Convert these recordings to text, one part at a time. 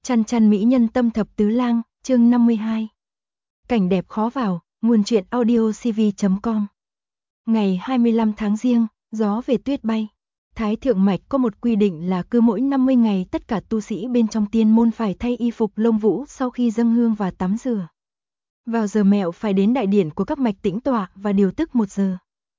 Chăn chăn mỹ nhân tâm thập tứ lang, chương 52. Cảnh đẹp khó vào, nguồn truyện audiocv.com. Ngày 25 tháng Giêng, gió về tuyết bay. Thái Thượng Mạch có một quy định là cứ mỗi 50 ngày tất cả tu sĩ bên trong tiên môn phải thay y phục lông vũ sau khi dâng hương và tắm rửa. Vào giờ mẹo phải đến đại điện của các mạch tĩnh tọa và điều tức 1 giờ.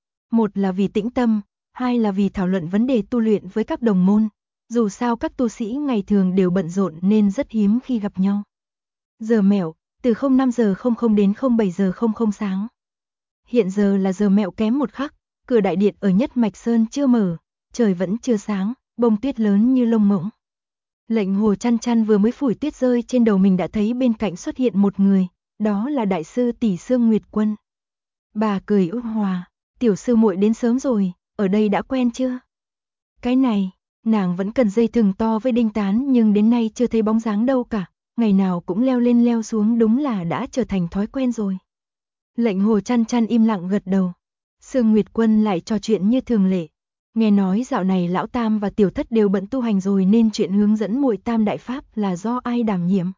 Một là vì tĩnh tâm, hai là vì thảo luận vấn đề tu luyện với các đồng môn. Dù sao các tu sĩ ngày thường đều bận rộn nên rất hiếm khi gặp nhau. Giờ mẹo, từ 05 giờ 00 đến 07 giờ 00 sáng. Hiện giờ là giờ mẹo kém 1 khắc, cửa đại điện ở Nhất Mạch Sơn chưa mở, trời vẫn chưa sáng, bông tuyết lớn như lông ngỗng. Lệnh Hồ Chăn Chăn vừa mới phủi tuyết rơi trên đầu mình đã thấy bên cạnh xuất hiện một người, đó là đại sư tỷ Sương Nguyệt Quân. Bà cười ước hòa, tiểu sư muội đến sớm rồi, ở đây đã quen chưa? Cái này, nàng vẫn cần dây thừng to với đinh tán nhưng đến nay chưa thấy bóng dáng đâu cả, ngày nào cũng leo lên leo xuống đúng là đã trở thành thói quen rồi. Lệnh Hồ Chăn Chăn im lặng gật đầu. Sương Nguyệt Quân lại trò chuyện như thường lệ. Nghe nói dạo này lão tam và tiểu thất đều bận tu hành rồi nên chuyện hướng dẫn muội tam đại pháp là do ai đảm nhiệm?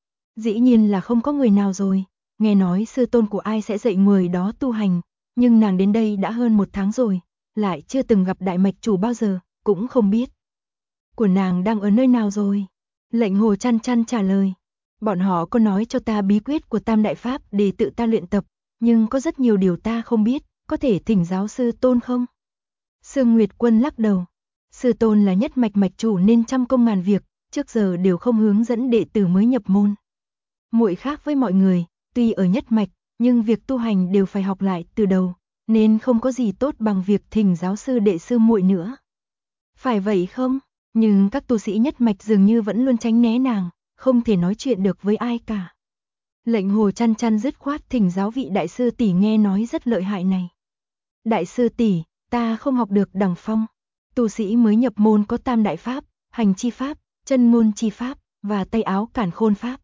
Dĩ nhiên là không có người nào rồi, nghe nói sư tôn của ai sẽ dạy người đó tu hành, nhưng nàng đến đây đã hơn 1 tháng rồi, lại chưa từng gặp đại mạch chủ bao giờ, cũng không biết. Của nàng đang ở nơi nào rồi? Lệnh Hồ Chăn Chăn trả lời. Bọn họ có nói cho ta bí quyết của tam đại pháp để tự ta luyện tập, nhưng có rất nhiều điều ta không biết, có thể thỉnh giáo sư tôn không? Sương Nguyệt Quân lắc đầu. Sư tôn là Nhất Mạch mạch chủ nên trăm công ngàn việc, trước giờ đều không hướng dẫn đệ tử mới nhập môn. Muội khác với mọi người, tuy ở Nhất Mạch, nhưng việc tu hành đều phải học lại từ đầu, nên không có gì tốt bằng việc thỉnh giáo sư đệ sư muội nữa. Phải vậy không? Nhưng các tu sĩ Nhất Mạch dường như vẫn luôn tránh né nàng, không thể nói chuyện được với ai cả. Lệnh Hồ Chăn Chăn dứt khoát thỉnh giáo vị đại sư tỷ nghe nói rất lợi hại này. Đại sư tỷ, ta không học được đằng phong. Tu sĩ mới nhập môn có tam đại pháp, hành chi pháp, chân ngôn chi pháp, và tay áo cản khôn pháp.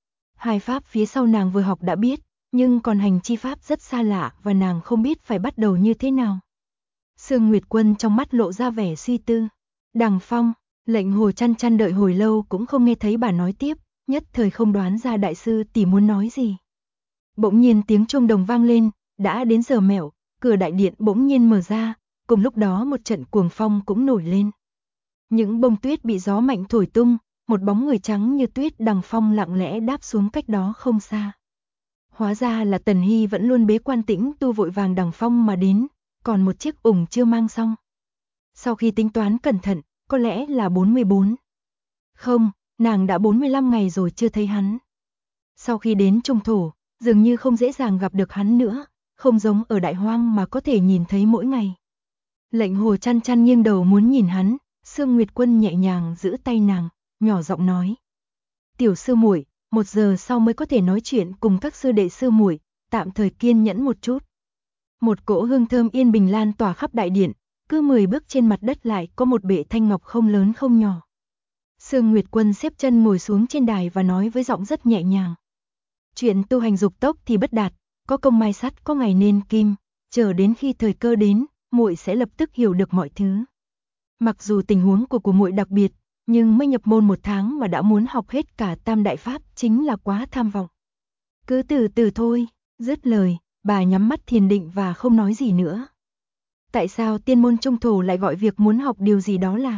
2 pháp phía sau nàng vừa học đã biết, nhưng còn hành chi pháp rất xa lạ và nàng không biết phải bắt đầu như thế nào. Sương Nguyệt Quân trong mắt lộ ra vẻ suy tư. Đằng phong, Lệnh Hồ Chăn Chăn đợi hồi lâu cũng không nghe thấy bà nói tiếp, nhất thời không đoán ra đại sư tỷ muốn nói gì. Bỗng nhiên tiếng chuông đồng vang lên, đã đến giờ mẹo, cửa đại điện bỗng nhiên mở ra, cùng lúc đó một trận cuồng phong cũng nổi lên. Những bông tuyết bị gió mạnh thổi tung, một bóng người trắng như tuyết đằng phong lặng lẽ đáp xuống cách đó không xa. Hóa ra là Tần Hy vẫn luôn bế quan tĩnh tu vội vàng đằng phong mà đến, còn một chiếc ủng chưa mang xong. Sau khi tính toán cẩn thận, có lẽ là 44. Không, nàng đã 45 ngày rồi chưa thấy hắn. Sau khi đến Trung Thổ, dường như không dễ dàng gặp được hắn nữa, không giống ở Đại Hoang mà có thể nhìn thấy mỗi ngày. Lệnh Hồ Chăn Chăn nghiêng đầu muốn nhìn hắn, Sương Nguyệt Quân nhẹ nhàng giữ tay nàng, nhỏ giọng nói. Tiểu sư muội, 1 giờ sau mới có thể nói chuyện cùng các sư đệ sư muội, tạm thời kiên nhẫn một chút. Một cỗ hương thơm yên bình lan tỏa khắp đại điện, cứ 10 bước trên mặt đất lại có một bệ thanh ngọc không lớn không nhỏ. Sương Nguyệt Quân xếp chân ngồi xuống trên đài và nói với giọng rất nhẹ nhàng. Chuyện tu hành dục tốc thì bất đạt, có công mai sắt có ngày nên kim, chờ đến khi thời cơ đến, muội sẽ lập tức hiểu được mọi thứ. Mặc dù tình huống của muội đặc biệt, nhưng mới nhập môn 1 tháng mà đã muốn học hết cả tam đại pháp chính là quá tham vọng. Cứ từ từ thôi, dứt lời, bà nhắm mắt thiền định và không nói gì nữa. Tại sao tiên môn Trung Thổ lại gọi việc muốn học điều gì đó là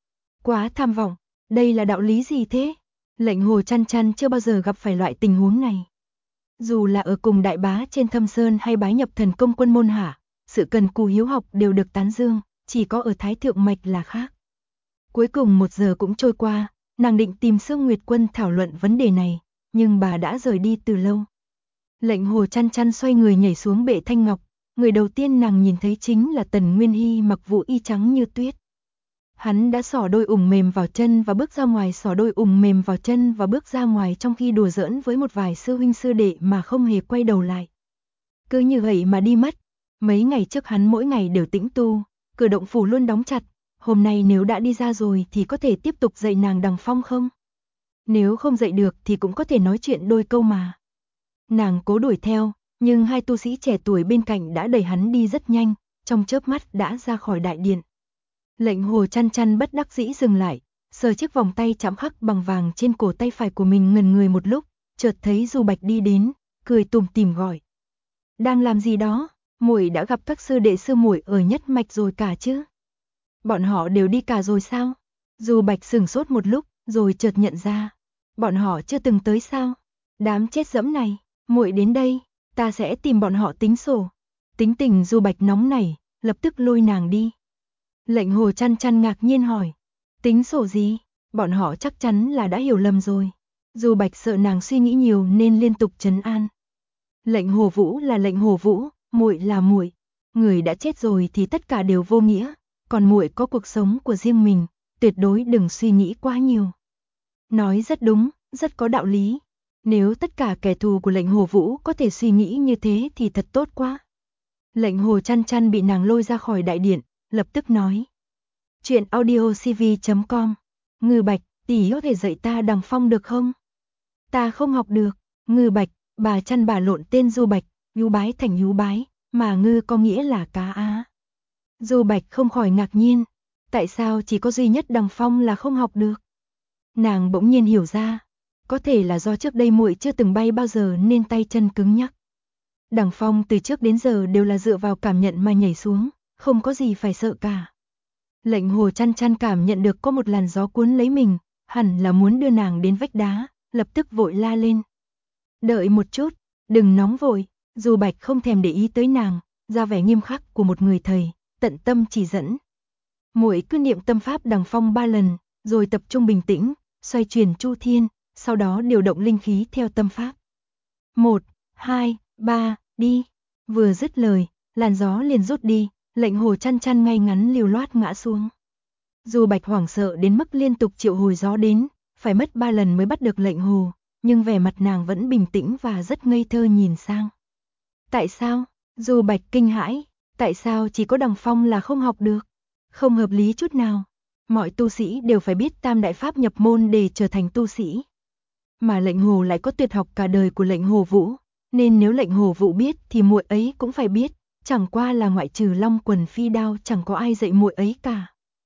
quá tham vọng? Đây là đạo lý gì thế? Lệnh Hồ Chăn Chăn chưa bao giờ gặp phải loại tình huống này. Dù là ở cùng đại bá trên Thâm Sơn hay bái nhập thần công quân môn hạ, sự cần cù hiếu học đều được tán dương, chỉ có ở Thái Thượng Mạch là khác. Cuối cùng 1 giờ cũng trôi qua, nàng định tìm Sương Nguyệt Quân thảo luận vấn đề này, nhưng bà đã rời đi từ lâu. Lệnh Hồ Chăn Chăn xoay người nhảy xuống bệ thanh ngọc, người đầu tiên nàng nhìn thấy chính là Tần Nguyên Hy mặc vụ y trắng như tuyết. Hắn đã xỏ đôi ủng mềm vào chân và bước ra ngoài, xỏ đôi ủng mềm vào chân và bước ra ngoài trong khi đùa giỡn với một vài sư huynh sư đệ mà không hề quay đầu lại. Cứ như vậy mà đi mất. Mấy ngày trước hắn mỗi ngày đều tĩnh tu, cửa động phủ luôn đóng chặt, hôm nay nếu đã đi ra rồi thì có thể tiếp tục dạy nàng đằng phong không? Nếu không dạy được thì cũng có thể nói chuyện đôi câu mà. Nàng cố đuổi theo, nhưng 2 tu sĩ trẻ tuổi bên cạnh đã đẩy hắn đi rất nhanh, trong chớp mắt đã ra khỏi đại điện. Lệnh Hồ Chăn Chăn bất đắc dĩ dừng lại, sờ chiếc vòng tay chạm khắc bằng vàng trên cổ tay phải của mình, ngẩn người một lúc, chợt thấy Du Bạch đi đến, cười tủm tỉm gọi. Đang làm gì đó? Muội đã gặp các sư đệ sư muội ở nhất mạch rồi cả chứ? Bọn họ đều đi cả rồi sao? Du Bạch sửng sốt một lúc, rồi chợt nhận ra. Bọn họ chưa từng tới sao? Đám chết dẫm này, muội đến đây, ta sẽ tìm bọn họ tính sổ. Tính tình Du Bạch nóng nảy, lập tức lôi nàng đi. Lệnh Hồ Chăn Chăn ngạc nhiên hỏi. Tính sổ gì? Bọn họ chắc chắn là đã hiểu lầm rồi. Du Bạch sợ nàng suy nghĩ nhiều nên liên tục trấn an. Lệnh Hồ Vũ là lệnh Hồ Vũ, muội là muội. Người đã chết rồi thì tất cả đều vô nghĩa, còn muội có cuộc sống của riêng mình, tuyệt đối đừng suy nghĩ quá nhiều. Nói rất đúng, rất có đạo lý. Nếu tất cả kẻ thù của lệnh Hồ Vũ có thể suy nghĩ như thế thì thật tốt quá. Lệnh Hồ Chăn Chăn bị nàng lôi ra khỏi đại điện, lập tức nói. Chuyện audiocv.com. Ngư Bạch, tỷ có thể dạy ta đằng phong được không? Ta không học được. Ngư Bạch, bà chăn bà lộn tên Du Bạch, Hú Bái thành Hú Bái, mà ngư có nghĩa là cá á. Du Bạch không khỏi ngạc nhiên. Tại sao chỉ có duy nhất đằng phong là không học được? Nàng bỗng nhiên hiểu ra. Có thể là do trước đây muội chưa từng bay bao giờ nên tay chân cứng nhắc. Đằng phong từ trước đến giờ đều là dựa vào cảm nhận mà nhảy xuống, không có gì phải sợ cả. Lệnh Hồ Chăn Chăn cảm nhận được có một làn gió cuốn lấy mình, hẳn là muốn đưa nàng đến vách đá, lập tức vội la lên. Đợi một chút, đừng nóng vội. Du Bạch không thèm để ý tới nàng, ra vẻ nghiêm khắc của một người thầy, tận tâm chỉ dẫn. Muội cứ niệm tâm pháp đằng phong 3 lần, rồi tập trung bình tĩnh, xoay chuyển chu thiên, sau đó điều động linh khí theo tâm pháp. 1, 2, 3, đi. Vừa dứt lời, làn gió liền rút đi, lệnh Hồ Chăn Chăn ngay ngắn liều loát ngã xuống. Du Bạch hoảng sợ đến mức liên tục triệu hồi gió đến, phải mất 3 lần mới bắt được lệnh Hồ, nhưng vẻ mặt nàng vẫn bình tĩnh và rất ngây thơ nhìn sang. Tại sao? Du Bạch kinh hãi, tại sao chỉ có đằng phong là không học được? Không hợp lý chút nào. Mọi tu sĩ đều phải biết tam đại pháp nhập môn để trở thành tu sĩ. Mà lệnh Hồ lại có tuyệt học cả đời của lệnh Hồ Vũ, nên nếu lệnh Hồ Vũ biết thì muội ấy cũng phải biết, chẳng qua là ngoại trừ Long Quần Phi Đao chẳng có ai dạy muội ấy cả.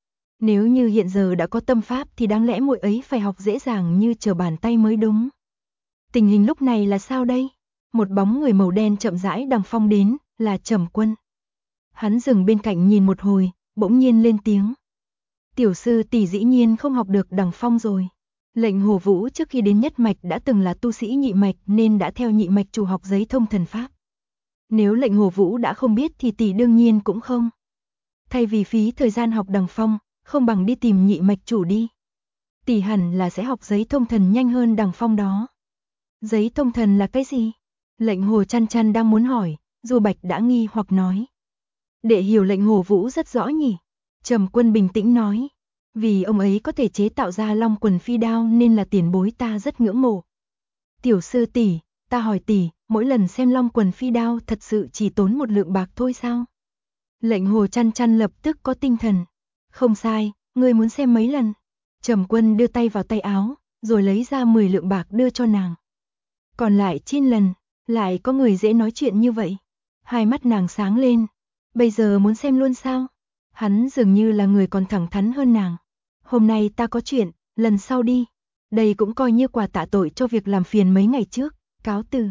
Nếu như hiện giờ đã có tâm pháp thì đáng lẽ muội ấy phải học dễ dàng như trở bàn tay mới đúng. Tình hình lúc này là sao đây? Một bóng người màu đen chậm rãi đằng phong đến, là Trầm Quân. Hắn dừng bên cạnh nhìn một hồi, bỗng nhiên lên tiếng. Tiểu sư tỷ dĩ nhiên không học được đằng phong rồi. Lệnh Hồ Vũ trước khi đến nhất mạch đã từng là tu sĩ nhị mạch nên đã theo nhị mạch chủ học giấy thông thần pháp. Nếu lệnh Hồ Vũ đã không biết thì tỷ đương nhiên cũng không. Thay vì phí thời gian học đằng phong, không bằng đi tìm nhị mạch chủ đi. Tỷ hẳn là sẽ học giấy thông thần nhanh hơn đằng phong đó. Giấy thông thần là cái gì? Lệnh Hồ Chăn Chăn đang muốn hỏi, Du Bạch đã nghi hoặc nói. Đệ hiểu lệnh Hồ Vũ rất rõ nhỉ? Trầm Quân bình tĩnh nói. Vì ông ấy có thể chế tạo ra Long Quần Phi Đao nên là tiền bối ta rất ngưỡng mộ. Tiểu sư tỷ, ta hỏi tỷ, mỗi lần xem Long Quần Phi Đao thật sự chỉ tốn 1 lượng bạc thôi sao? Lệnh Hồ Chăn Chăn lập tức có tinh thần. Không sai, ngươi muốn xem mấy lần? Trầm Quân đưa tay vào tay áo, rồi lấy ra 10 lượng bạc đưa cho nàng. Còn lại 9 lần, lại có người dễ nói chuyện như vậy. Hai mắt nàng sáng lên. Bây giờ muốn xem luôn sao? Hắn dường như là người còn thẳng thắn hơn nàng. Hôm nay ta có chuyện, lần sau đi. Đây cũng coi như quà tạ tội cho việc làm phiền mấy ngày trước, cáo từ.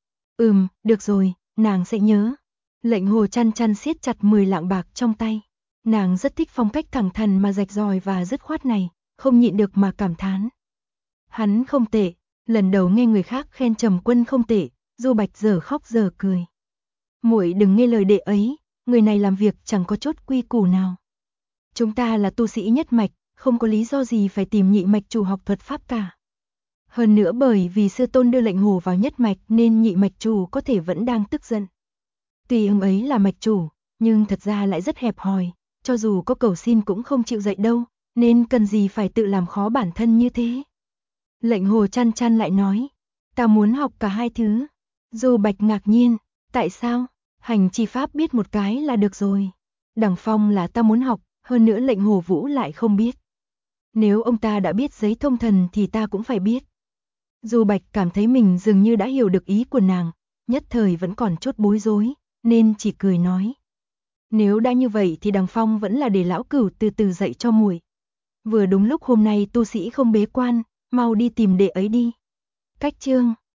Được rồi, nàng sẽ nhớ. Lệnh Hồ Chăn Chăn siết chặt 10 lạng bạc trong tay. Nàng rất thích phong cách thẳng thắn mà rạch ròi và dứt khoát này, không nhịn được mà cảm thán. Hắn không tệ, lần đầu nghe người khác khen Trầm Quân không tệ, Du Bạch giờ khóc giờ cười. Muội đừng nghe lời đệ ấy, người này làm việc chẳng có chút quy củ nào. Chúng ta là tu sĩ nhất mạch, không có lý do gì phải tìm nhị mạch chủ học thuật pháp cả. Hơn nữa bởi vì sư tôn đưa lệnh Hồ vào nhất mạch nên nhị mạch chủ có thể vẫn đang tức giận. Tuy ông ấy là mạch chủ, nhưng thật ra lại rất hẹp hòi, cho dù có cầu xin cũng không chịu dạy đâu, nên cần gì phải tự làm khó bản thân như thế. Lệnh Hồ Chăn Chăn lại nói, ta muốn học cả hai thứ. Du Bạch ngạc nhiên, tại sao? Hành chi pháp biết một cái là được rồi. Đằng phong là ta muốn học, hơn nữa lệnh Hồ Vũ lại không biết. Nếu ông ta đã biết giấy thông thần thì ta cũng phải biết. Du Bạch cảm thấy mình dường như đã hiểu được ý của nàng, nhất thời vẫn còn chút bối rối, nên chỉ cười nói. Nếu đã như vậy thì đằng phong vẫn là để lão cửu từ từ dạy cho muội. Vừa đúng lúc hôm nay tu sĩ không bế quan, mau đi tìm đệ ấy đi. Cách chương